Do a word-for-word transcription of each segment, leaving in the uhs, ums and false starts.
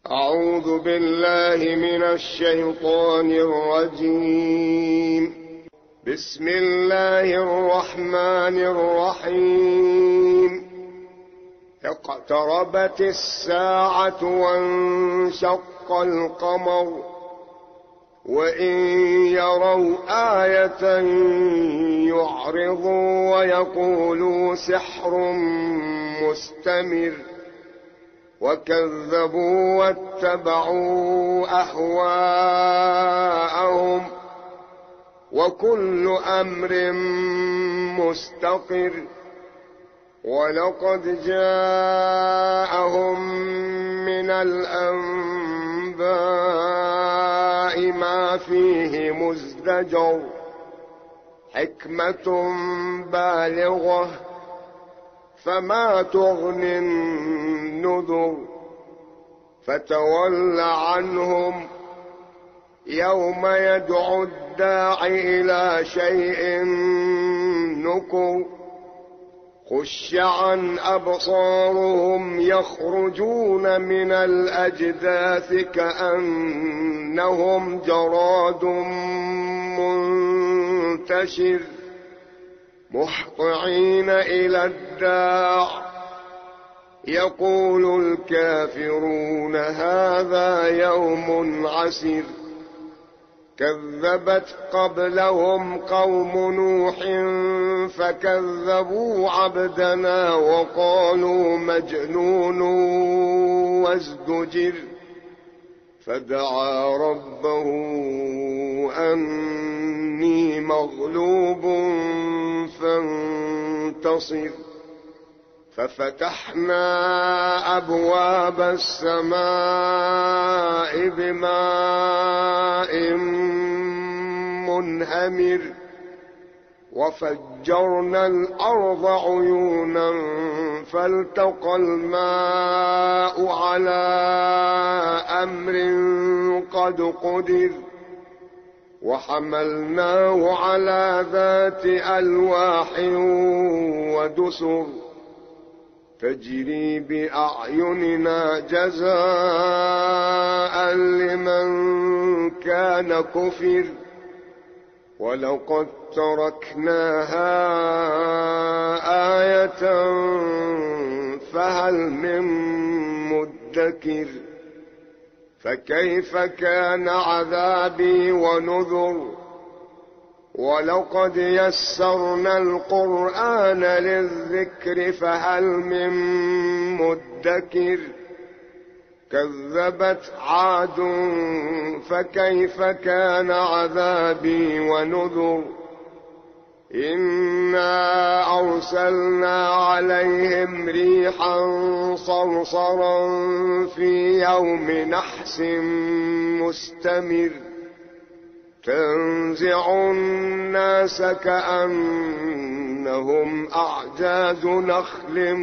أعوذ بالله من الشيطان الرجيم. بسم الله الرحمن الرحيم. اقتربت الساعة وانشق القمر وإن يروا آية يعرضوا ويقولوا سحر مستمر وكذبوا واتبعوا أهواءهم وكل أمر مستقر. ولقد جاءهم من الأنباء ما فيه مزدجر حكمة بالغة فما تغني النذر. فتول عنهم يوم يدعو الداع إلى شيء نكر. خش عن أبصارهم يخرجون من الأجداث كأنهم جراد منتشر مهطعين إلى الداع يقول الكافرون هذا يوم عسر. كذبت قبلهم قوم نوح فكذبوا عبدنا وقالوا مجنون وازدجر. فدعا ربه أني مغلوب فانتصر. ففتحنا أبواب السماء بماء منهمر وفجرنا الأرض عيونا فالتقى الماء على أمر قد قدر. وحملناه على ذات ألواح ودسر تجري بأعيننا جزاء لمن كان كفر. ولقد تركناها آية فهل من مدكر. فكيف كان عذابي ونذر. ولقد يسرنا القرآن للذكر فهل من مدكر. كذبت عاد فكيف كان عذابي ونذر. إنا أرسلنا عليهم ريحا صرصرا في يوم نحس مستمر تنزع الناس كأنهم أعجاز نخل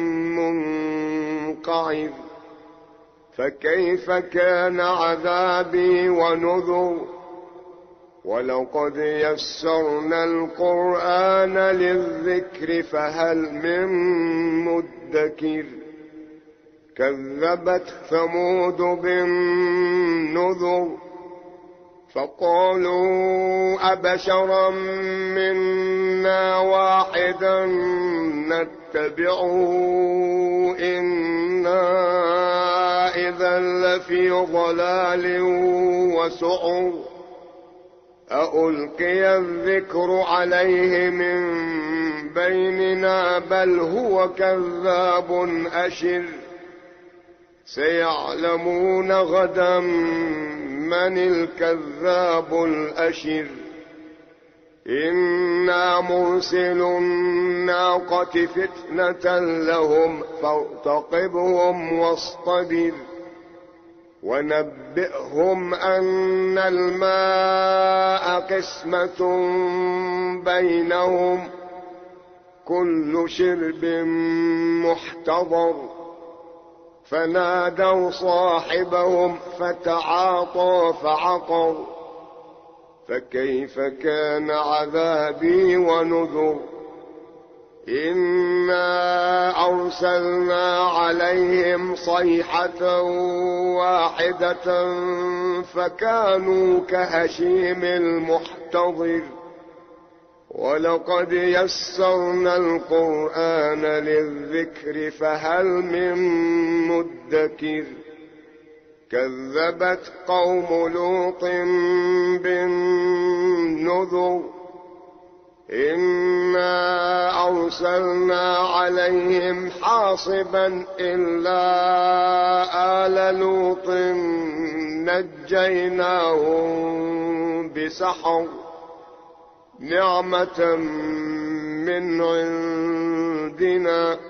منقعر. فكيف كان عذابي ونذر. ولقد يسرنا القرآن للذكر فهل من مدكر. كذبت ثمود بالنذر فقالوا أبشرا منا واحدا نتبعه إنا إذا لفي ضلال وسعر. أألقي الذكر عليه من بيننا بل هو كذاب أشر. سيعلمون غدا من الكذاب الأشر. إنا مرسل الناقة فتنة لهم فارتقبهم واصطبر. ونبئهم أن الماء قسمة بينهم كل شرب محتضر. فنادوا صاحبهم فتعاطى فعقر. فكيف كان عذابي ونذر. إنا أرسلنا عليهم صيحة واحدة فكانوا كهشيم المحتضر ولقد يسرنا القرآن للذكر فهل من مدكر كذبت قوم لوط بالنذر إنا أرسلنا عليهم حاصبا إلا آل لوط نجيناهم بسحر نعمة من عندنا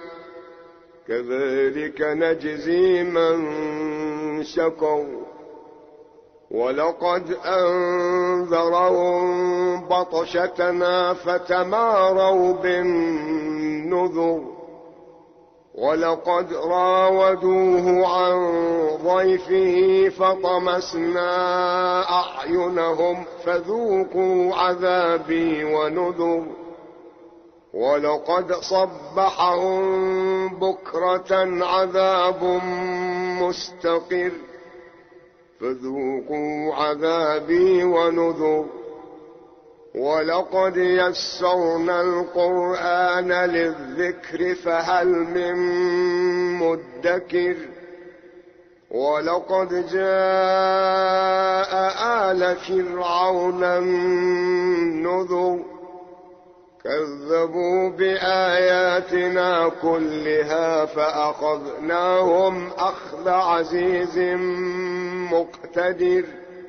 كذلك نجزي من شكر ولقد أنذرهم بطشتنا فتماروا بالنذر ولقد راودوه عن ضيفه فطمسنا أعينهم فذوقوا عذابي ونذر ولقد صبحهم بكرة عذاب مستقر فذوقوا عذابي ونذر ولقد يسرنا القرآن للذكر فهل من مدكر ولقد جاء آل فرعون النذر كذبوا بآياتنا كلها فأخذناهم أخذ عزيز مقتدر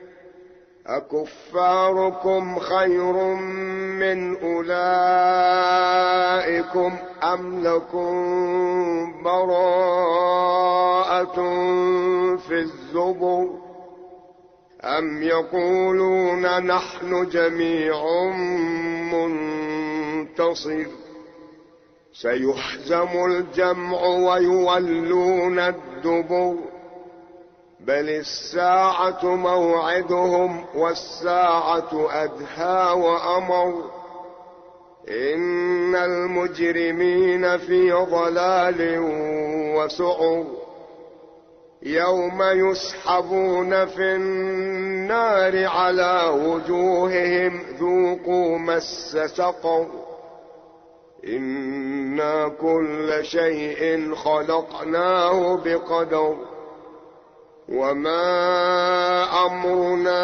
أكفاركم خير من أولئكم أم لكم براءة في الزبر أم يقولون نحن جميع منتصر سيهزم الجمع ويولون الدبر بل الساعة موعدهم والساعة أدهى وأمر إن المجرمين في ضلال وسعر يوم يسحبون في النار على وجوههم ذوقوا مس سقر إنا كل شيء خلقناه بقدر وما أمرنا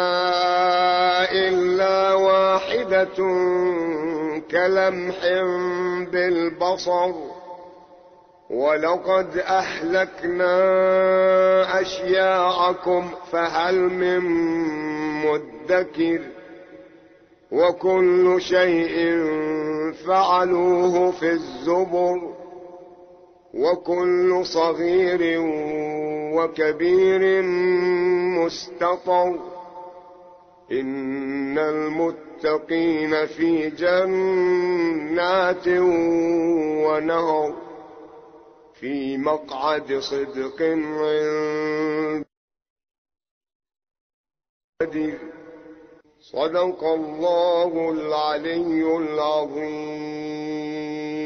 إلا واحدة كلمح بالبصر ولقد أهلكنا أشياعكم فهل من مدكر وكل شيء فعلوه في الزبر وكل صغير وكبير مستطر إن المتقين في جنات ونهر في مقعد صدق عند صدق الله العلي العظيم.